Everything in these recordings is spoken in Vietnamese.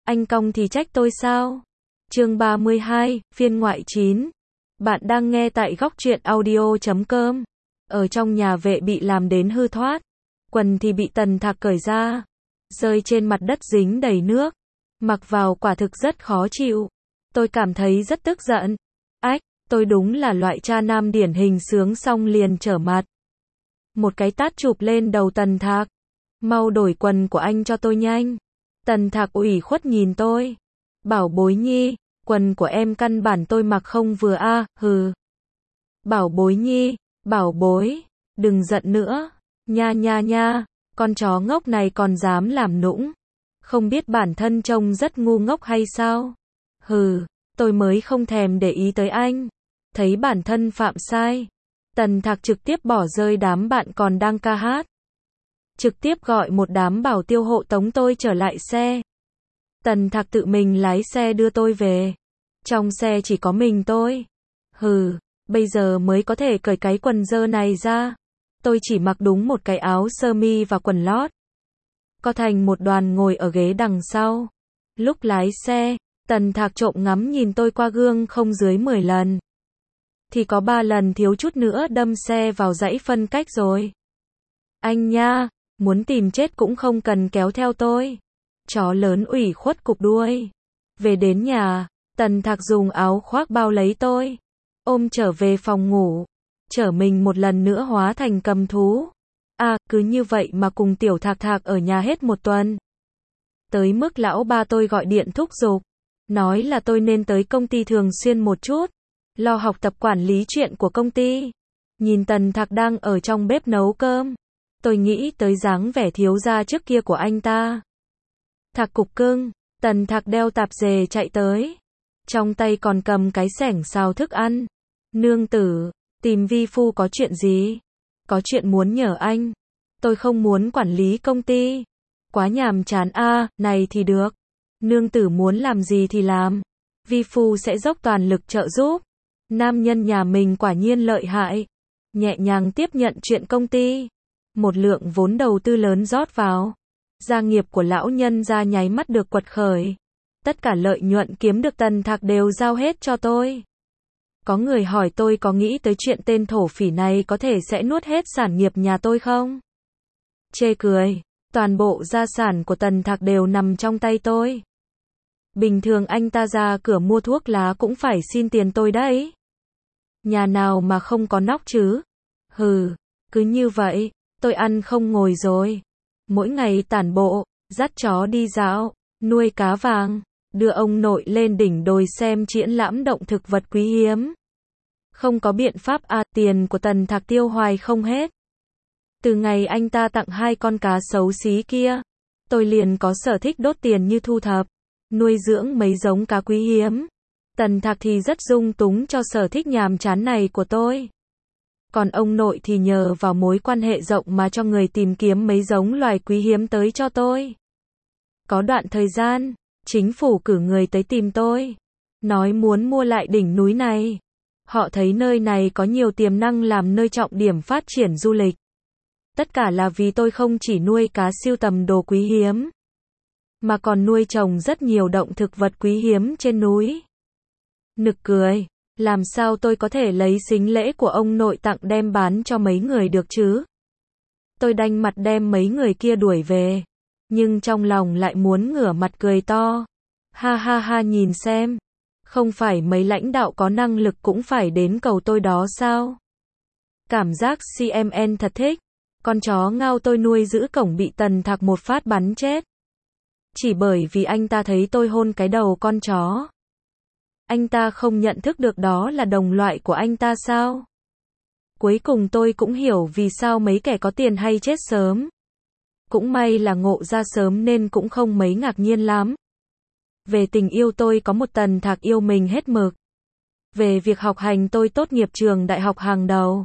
Anh cong thì trách tôi sao? Chương 32, phiên ngoại 9. Bạn đang nghe tại góc truyện audio.com. Ở trong nhà vệ bị làm đến hư thoát. Quần thì bị Tần Thạc cởi ra. Rơi trên mặt đất dính đầy nước. Mặc vào quả thực rất khó chịu. Tôi cảm thấy rất tức giận. Ách, tôi đúng là loại cha nam điển hình sướng xong liền trở mặt. Một cái tát chụp lên đầu Tần Thạc. Mau đổi quần của anh cho tôi nhanh. Tần Thạc ủy khuất nhìn tôi. Bảo bối nhi, quần của em căn bản tôi mặc không vừa a, hừ. Bảo bối nhi, bảo bối, đừng giận nữa. Nha nha nha, con chó ngốc này còn dám làm nũng. Không biết bản thân trông rất ngu ngốc hay sao? Hừ, tôi mới không thèm để ý tới anh. Thấy bản thân phạm sai. Tần Thạc trực tiếp bỏ rơi đám bạn còn đang ca hát. Trực tiếp gọi một đám bảo tiêu hộ tống tôi trở lại xe. Tần Thạc tự mình lái xe đưa tôi về. Trong xe chỉ có mình tôi. Hừ, bây giờ mới có thể cởi cái quần dơ này ra. Tôi chỉ mặc đúng một cái áo sơ mi và quần lót. Co thành một đoàn ngồi ở ghế đằng sau. Lúc lái xe, Tần Thạc trộm ngắm nhìn tôi qua gương không dưới 10 lần. Thì có 3 lần thiếu chút nữa đâm xe vào dãy phân cách rồi. Anh nha, muốn tìm chết cũng không cần kéo theo tôi. Chó lớn ủy khuất cụp đuôi. Về đến nhà, Tần Thạc dùng áo khoác bao lấy tôi. Ôm trở về phòng ngủ. Chở mình một lần nữa hóa thành cầm thú. À, cứ như vậy mà cùng tiểu Thạc Thạc ở nhà hết một tuần. Tới mức lão ba tôi gọi điện thúc giục. Nói là tôi nên tới công ty thường xuyên một chút. Lo học tập quản lý chuyện của công ty. Nhìn Tần Thạc đang ở trong bếp nấu cơm. Tôi nghĩ tới dáng vẻ thiếu gia trước kia của anh ta. Thạc cục cưng, Tần Thạc đeo tạp dề chạy tới. Trong tay còn cầm cái xẻng xào thức ăn. Nương tử, tìm vi phu có chuyện gì? Có chuyện muốn nhờ anh. Tôi không muốn quản lý công ty. Quá nhàm chán a, này thì được. Nương tử muốn làm gì thì làm. Vi phu sẽ dốc toàn lực trợ giúp. Nam nhân nhà mình quả nhiên lợi hại. Nhẹ nhàng tiếp nhận chuyện công ty. Một lượng vốn đầu tư lớn rót vào. Gia nghiệp của lão nhân gia nháy mắt được quật khởi. Tất cả lợi nhuận kiếm được Tần Thạc đều giao hết cho tôi. Có người hỏi tôi có nghĩ tới chuyện tên thổ phỉ này có thể sẽ nuốt hết sản nghiệp nhà tôi không? Chê cười, toàn bộ gia sản của Tần Thạc đều nằm trong tay tôi. Bình thường anh ta ra cửa mua thuốc lá cũng phải xin tiền tôi đấy. Nhà nào mà không có nóc chứ? Hừ, cứ như vậy, tôi ăn không ngồi rồi. Mỗi ngày tản bộ, dắt chó đi dạo, nuôi cá vàng, đưa ông nội lên đỉnh đồi xem triển lãm động thực vật quý hiếm. Không có biện pháp à, tiền của Tần Thạc tiêu hoài không hết. Từ ngày anh ta tặng 2 con cá xấu xí kia, tôi liền có sở thích đốt tiền như thu thập, nuôi dưỡng mấy giống cá quý hiếm. Tần Thạc thì rất dung túng cho sở thích nhàm chán này của tôi. Còn ông nội thì nhờ vào mối quan hệ rộng mà cho người tìm kiếm mấy giống loài quý hiếm tới cho tôi. Có đoạn thời gian, chính phủ cử người tới tìm tôi. Nói muốn mua lại đỉnh núi này. Họ thấy nơi này có nhiều tiềm năng làm nơi trọng điểm phát triển du lịch. Tất cả là vì tôi không chỉ nuôi cá sưu tầm đồ quý hiếm. Mà còn nuôi trồng rất nhiều động thực vật quý hiếm trên núi. Nực cười. Làm sao tôi có thể lấy sính lễ của ông nội tặng đem bán cho mấy người được chứ? Tôi đanh mặt đem mấy người kia đuổi về. Nhưng trong lòng lại muốn ngửa mặt cười to. Ha ha ha, nhìn xem. Không phải mấy lãnh đạo có năng lực cũng phải đến cầu tôi đó sao? Cảm giác CMN thật thích. Con chó ngao tôi nuôi giữ cổng bị Tần Thạc một phát bắn chết. Chỉ bởi vì anh ta thấy tôi hôn cái đầu con chó. Anh ta không nhận thức được đó là đồng loại của anh ta sao? Cuối cùng tôi cũng hiểu vì sao mấy kẻ có tiền hay chết sớm. Cũng may là ngộ ra sớm nên cũng không mấy ngạc nhiên lắm. Về tình yêu tôi có một Tần Thạc yêu mình hết mực. Về việc học hành tôi tốt nghiệp trường đại học hàng đầu.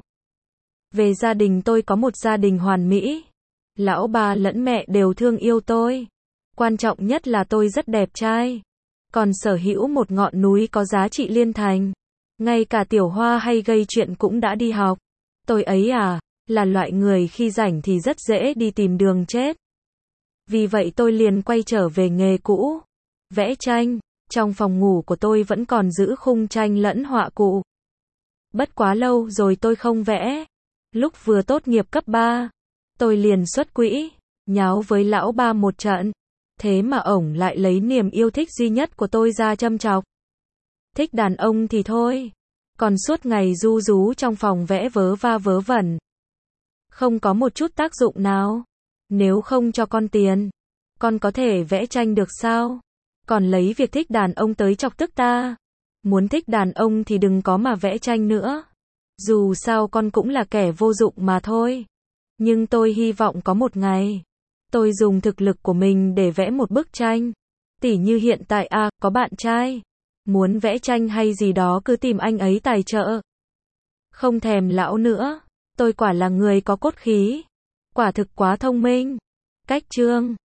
Về gia đình tôi có một gia đình hoàn mỹ. Lão bà lẫn mẹ đều thương yêu tôi. Quan trọng nhất là tôi rất đẹp trai. Còn sở hữu một ngọn núi có giá trị liên thành. Ngay cả Tiểu Hoa hay gây chuyện cũng đã đi học. Tôi ấy à, là loại người khi rảnh thì rất dễ đi tìm đường chết. Vì vậy tôi liền quay trở về nghề cũ. Vẽ tranh, trong phòng ngủ của tôi vẫn còn giữ khung tranh lẫn họa cụ. Bất quá lâu rồi tôi không vẽ. Lúc vừa tốt nghiệp cấp 3, tôi liền xuất quỹ, nháo với lão ba một trận. Thế mà ổng lại lấy niềm yêu thích duy nhất của tôi ra châm chọc. Thích đàn ông thì thôi, còn suốt ngày ru rú trong phòng vẽ vớ va vớ vẩn. Không có một chút tác dụng nào. Nếu không cho con tiền, con có thể vẽ tranh được sao? Còn lấy việc thích đàn ông tới chọc tức ta. Muốn thích đàn ông thì đừng có mà vẽ tranh nữa. Dù sao con cũng là kẻ vô dụng mà thôi. Nhưng tôi hy vọng có một ngày, tôi dùng thực lực của mình để vẽ một bức tranh. Tỉ như hiện tại có bạn trai muốn vẽ tranh hay gì đó cứ tìm anh ấy tài trợ. Không thèm lão nữa. Tôi quả là người có cốt khí. Quả thực quá thông minh. Cách chương